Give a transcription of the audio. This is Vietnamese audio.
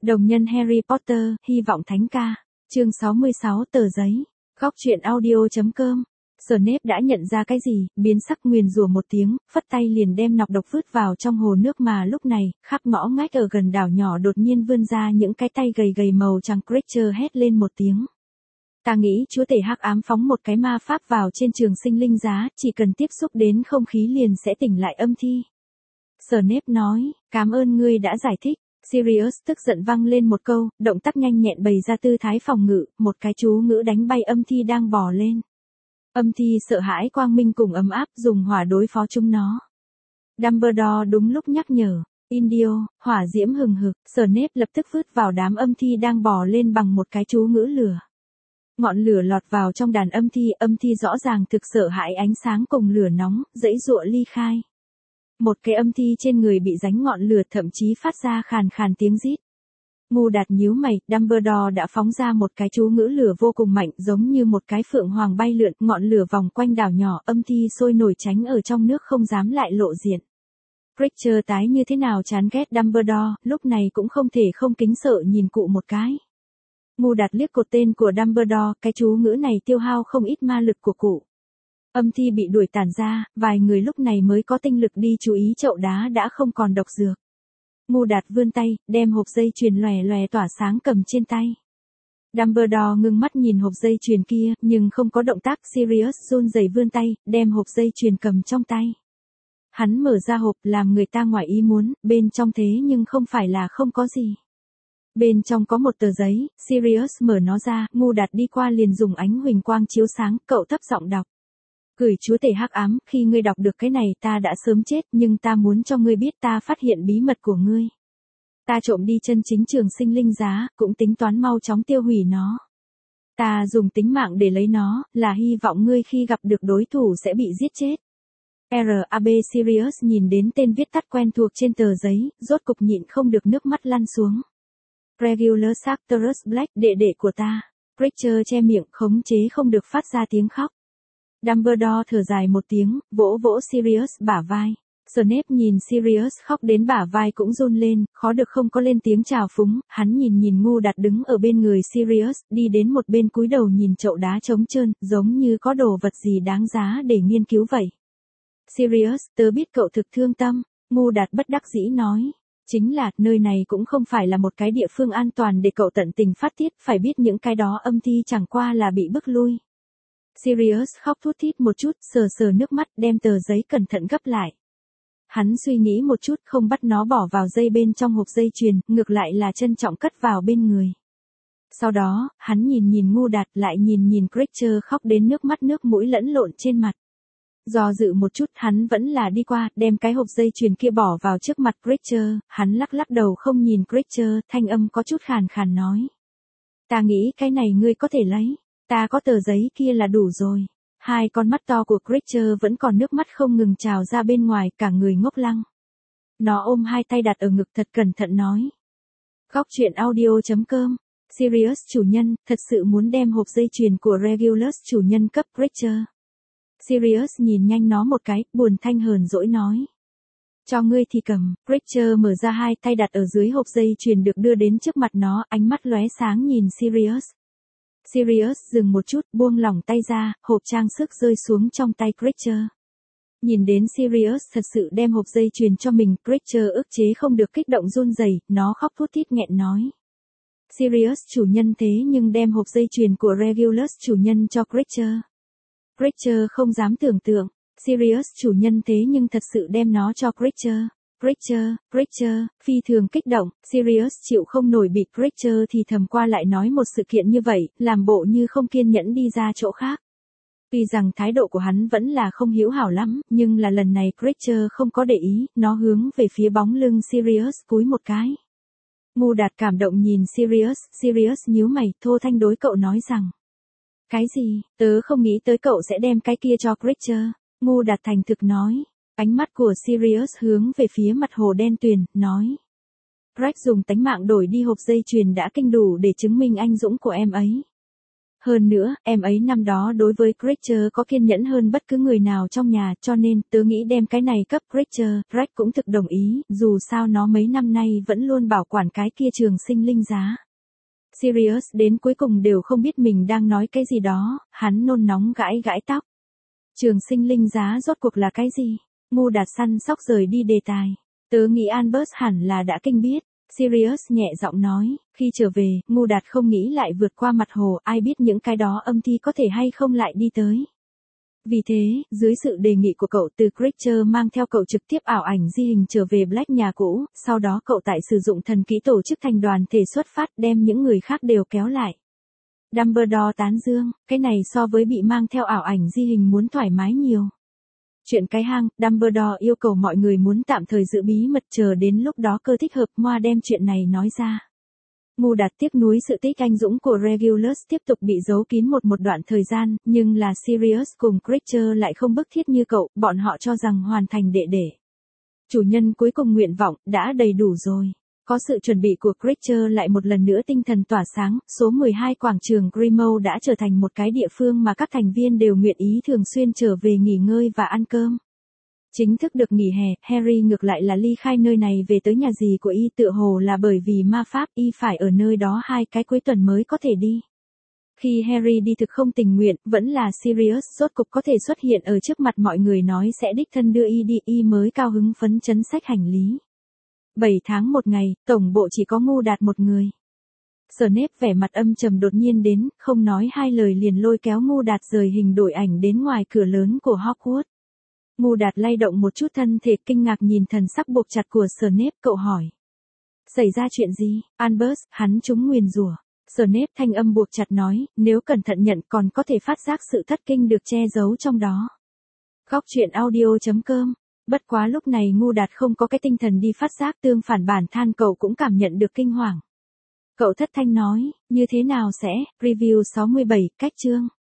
Đồng nhân Harry Potter, hy vọng thánh ca. Chương 66 tờ giấy. Góc truyện audio.com. Snape đã nhận ra cái gì, biến sắc nguyền rủa một tiếng, phất tay liền đem nọc độc vứt vào trong hồ nước mà lúc này, khắp ngõ ngách ở gần đảo nhỏ đột nhiên vươn ra những cái tay gầy gầy màu trắng. Creature hét lên một tiếng. Ta nghĩ chúa tể hắc ám phóng một cái ma pháp vào trên trường sinh linh giá, chỉ cần tiếp xúc đến không khí liền sẽ tỉnh lại âm thi. Snape nói, cảm ơn ngươi đã giải thích. Sirius tức giận vang lên một câu, động tác nhanh nhẹn bày ra tư thái phòng ngự, một cái chú ngữ đánh bay âm thi đang bò lên. Âm thi sợ hãi quang minh cùng ấm áp dùng hỏa đối phó chúng nó. Dumbledore đúng lúc nhắc nhở, Indio, hỏa diễm hừng hực, Snape lập tức vứt vào đám âm thi đang bò lên bằng một cái chú ngữ lửa. Ngọn lửa lọt vào trong đàn âm thi rõ ràng thực sợ hãi ánh sáng cùng lửa nóng, giãy giụa ly khai. Một cái âm thi trên người bị dính ngọn lửa thậm chí phát ra khàn khàn tiếng rít. Ngu Đạt nhíu mày, Dumbledore đã phóng ra một cái chú ngữ lửa vô cùng mạnh giống như một cái phượng hoàng bay lượn, ngọn lửa vòng quanh đảo nhỏ, âm thi sôi nổi tránh ở trong nước không dám lại lộ diện. Creature tái như thế nào chán ghét Dumbledore, lúc này cũng không thể không kính sợ nhìn cụ một cái. Ngu Đạt liếc cột tên của Dumbledore, cái chú ngữ này tiêu hao không ít ma lực của cụ. Âm thi bị đuổi tản ra, vài người lúc này mới có tinh lực đi chú ý chậu đá đã không còn độc dược. Ngu Đạt vươn tay, đem hộp dây chuyền lòe lòe tỏa sáng cầm trên tay. Dumbledore ngưng mắt nhìn hộp dây chuyền kia, nhưng không có động tác. Sirius run rẩy vươn tay, đem hộp dây chuyền cầm trong tay. Hắn mở ra hộp làm người ta ngoài ý muốn, bên trong thế nhưng không phải là không có gì. Bên trong có một tờ giấy, Sirius mở nó ra, Ngu Đạt đi qua liền dùng ánh huỳnh quang chiếu sáng, cậu thấp giọng đọc. Gửi chúa tể hắc ám, khi ngươi đọc được cái này ta đã sớm chết nhưng ta muốn cho ngươi biết ta phát hiện bí mật của ngươi. Ta trộm đi chân chính trường sinh linh giá, cũng tính toán mau chóng tiêu hủy nó. Ta dùng tính mạng để lấy nó, là hy vọng ngươi khi gặp được đối thủ sẽ bị giết chết. R.A.B. Sirius nhìn đến tên viết tắt quen thuộc trên tờ giấy, rốt cục nhịn không được nước mắt lăn xuống. Regulus Arcturus Black, đệ đệ của ta. Creature che miệng khống chế không được phát ra tiếng khóc. Dumbledore thở dài một tiếng, vỗ vỗ Sirius bả vai. Snape nhìn Sirius khóc đến bả vai cũng run lên, khó được không có lên tiếng chào phúng, hắn nhìn Ngu Đạt đứng ở bên người Sirius, đi đến một bên cúi đầu nhìn chậu đá trống trơn, giống như có đồ vật gì đáng giá để nghiên cứu vậy. Sirius, tớ biết cậu thực thương tâm, Ngu Đạt bất đắc dĩ nói. Chính là, nơi này cũng không phải là một cái địa phương an toàn để cậu tận tình phát tiết, phải biết những cái đó âm thi chẳng qua là bị bức lui. Sirius khóc thút thít một chút, sờ nước mắt, đem tờ giấy cẩn thận gấp lại. Hắn suy nghĩ một chút, không bắt nó bỏ vào dây bên trong hộp dây chuyền, ngược lại là trân trọng cất vào bên người. Sau đó, hắn nhìn Ngu Đạt, lại nhìn Creature khóc đến nước mắt nước mũi lẫn lộn trên mặt. Do dự một chút, hắn vẫn là đi qua, đem cái hộp dây chuyền kia bỏ vào trước mặt Creature, hắn lắc đầu không nhìn Creature, thanh âm có chút khàn khàn nói. Ta nghĩ cái này ngươi có thể lấy. Ta có tờ giấy kia là đủ rồi. Hai con mắt to của Creature vẫn còn nước mắt không ngừng trào ra bên ngoài, cả người ngốc lăng. Nó ôm hai tay đặt ở ngực thật cẩn thận nói. Góc truyện audio.com. Sirius chủ nhân, thật sự muốn đem hộp dây chuyền của Regulus chủ nhân cấp Creature. Sirius nhìn nhanh nó một cái, buồn thanh hờn dỗi nói. Cho ngươi thì cầm. Creature mở ra hai tay đặt ở dưới hộp dây chuyền được đưa đến trước mặt nó, ánh mắt lóe sáng nhìn Sirius. Sirius dừng một chút, buông lỏng tay ra, hộp trang sức rơi xuống trong tay Creature. Nhìn đến Sirius thật sự đem hộp dây chuyền cho mình, Creature ức chế không được kích động run rẩy, nó khóc thút thít nghẹn nói. Sirius chủ nhân thế nhưng đem hộp dây chuyền của Regulus chủ nhân cho Creature. Creature không dám tưởng tượng, Sirius chủ nhân thế nhưng thật sự đem nó cho Creature. Creature, phi thường kích động, Sirius chịu không nổi bị Creature thì thầm qua lại nói một sự kiện như vậy, làm bộ như không kiên nhẫn đi ra chỗ khác. Tuy rằng thái độ của hắn vẫn là không hữu hảo lắm, nhưng là lần này Creature không có để ý, nó hướng về phía bóng lưng Sirius cúi một cái. Ngu Đạt cảm động nhìn Sirius nhíu mày, thô thanh đối cậu nói rằng. Cái gì, tớ không nghĩ tới cậu sẽ đem cái kia cho Creature, Ngu Đạt thành thực nói. Ánh mắt của Sirius hướng về phía mặt hồ đen tuyền, nói. Rex dùng tánh mạng đổi đi hộp dây chuyền đã kinh đủ để chứng minh anh dũng của em ấy. Hơn nữa, em ấy năm đó đối với Creature có kiên nhẫn hơn bất cứ người nào trong nhà, cho nên, tớ nghĩ đem cái này cấp Creature. Rex cũng thực đồng ý, dù sao nó mấy năm nay vẫn luôn bảo quản cái kia trường sinh linh giá. Sirius đến cuối cùng đều không biết mình đang nói cái gì đó, hắn nôn nóng gãi gãi tóc. Trường sinh linh giá rốt cuộc là cái gì? Ngu Đạt săn sóc rời đi đề tài. Tớ nghĩ Albus hẳn là đã kinh biết. Sirius nhẹ giọng nói, khi trở về, Ngu Đạt không nghĩ lại vượt qua mặt hồ, ai biết những cái đó âm thi có thể hay không lại đi tới. Vì thế, dưới sự đề nghị của cậu từ Creature mang theo cậu trực tiếp ảo ảnh di hình trở về Black nhà cũ, sau đó cậu tại sử dụng thần kỹ tổ chức thành đoàn thể xuất phát đem những người khác đều kéo lại. Dumbledore tán dương, cái này so với bị mang theo ảo ảnh di hình muốn thoải mái nhiều. Chuyện cái hang, Dumbledore yêu cầu mọi người muốn tạm thời giữ bí mật chờ đến lúc đó cơ thích hợp Moa đem chuyện này nói ra. Ngu Đạt tiếc nuối sự tích anh dũng của Regulus tiếp tục bị giấu kín một đoạn thời gian, nhưng là Sirius cùng Creature lại không bức thiết như cậu, bọn họ cho rằng hoàn thành đệ. Chủ nhân cuối cùng nguyện vọng, đã đầy đủ rồi. Có sự chuẩn bị của Creature lại một lần nữa tinh thần tỏa sáng, số 12 quảng trường Grimmauld đã trở thành một cái địa phương mà các thành viên đều nguyện ý thường xuyên trở về nghỉ ngơi và ăn cơm. Chính thức được nghỉ hè, Harry ngược lại là ly khai nơi này về tới nhà dì của y tựa hồ là bởi vì ma pháp y phải ở nơi đó 2 cái cuối tuần mới có thể đi. Khi Harry đi thực không tình nguyện, vẫn là Sirius rốt cục có thể xuất hiện ở trước mặt mọi người nói sẽ đích thân đưa y đi, y mới cao hứng phấn chấn xách hành lý. 7 tháng một ngày, tổng bộ chỉ có Ngu Đạt một người. Snape vẻ mặt âm trầm đột nhiên đến, không nói hai lời liền lôi kéo Ngu Đạt rời hình đổi ảnh đến ngoài cửa lớn của Hogwarts. Ngu Đạt lay động một chút thân thể kinh ngạc nhìn thần sắc buộc chặt của Snape, cậu hỏi. Xảy ra chuyện gì? Albus, hắn trúng nguyền rủa. Snape thanh âm buộc chặt nói, nếu cẩn thận nhận còn có thể phát giác sự thất kinh được che giấu trong đó. Góc truyện audio.com. Bất quá lúc này Ngu Đạt không có cái tinh thần đi phát giác, tương phản bản than cậu cũng cảm nhận được kinh hoàng. Cậu thất thanh nói, như thế nào sẽ, review 67, cách chương.